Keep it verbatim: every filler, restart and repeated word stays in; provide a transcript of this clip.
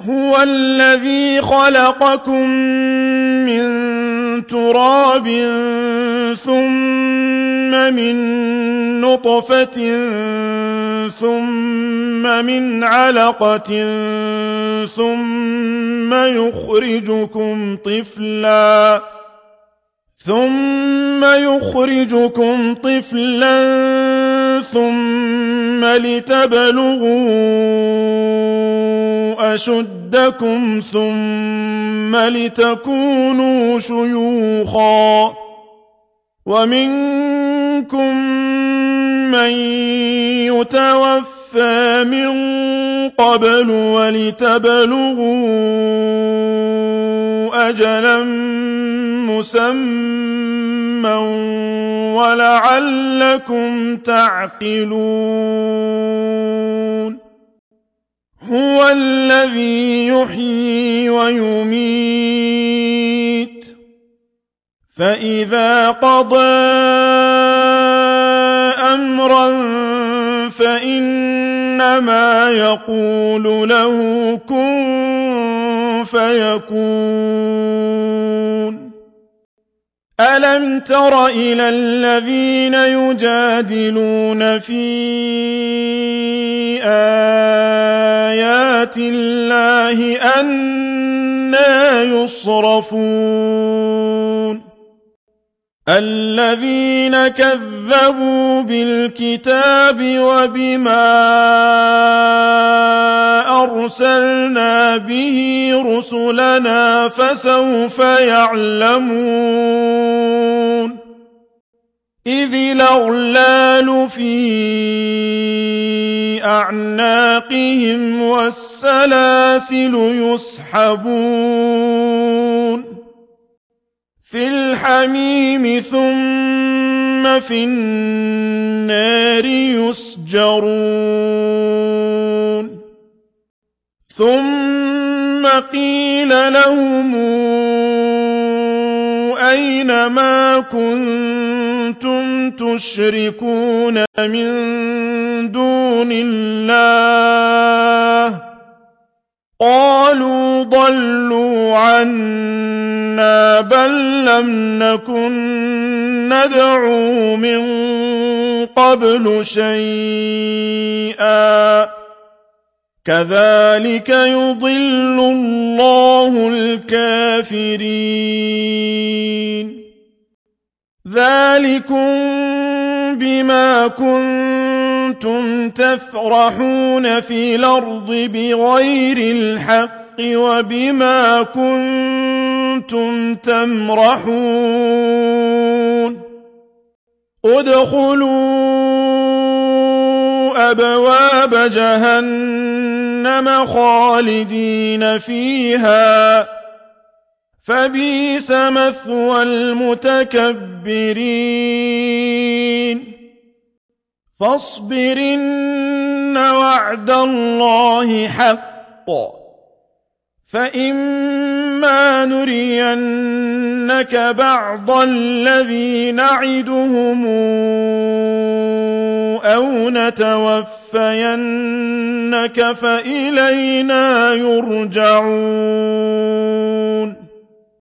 هو الذي خلقكم من تراب ثم من نطفة ثم من علقة ثم يخرجكم طفلا ثم يخرجكم طفلا ثم لتبلغوا أشدكم ثم لتكونوا شيوخا ومنكم من يتوفى من قبل ولتبلغوا أجلا مسمى ولعلكم تعقلون هو الذي يحيي ويميت فإذا قضى أمرا فإنما يقول له كن فيكون ألم تر إلى الذين يجادلون في آيات الله أنى يصرفون الذين كذبوا بالكتاب وبما أرسلنا به رسلنا فسوف يعلمون إذ الأغلال في أعناقهم والسلاسل يسحبون في الحميم ثم في النار يسجرون ثم قيل لهم أين ما كنتم تشركون من دون الله قالوا ضلوا عنا بل لم نكن ندعو من قبل شيئا كذلك يضل الله الكافرين ذلكم بما كنتم تفرحون في الأرض بغير الحق وبما كنتم تمرحون ادخلوا أبواب جهنم خالدين فيها فبئس مثوى المتكبرين فاصبر إن وعد الله حق فإما نرينك بعض الذي نعدهم أو نتوفينك فإلينا يرجعون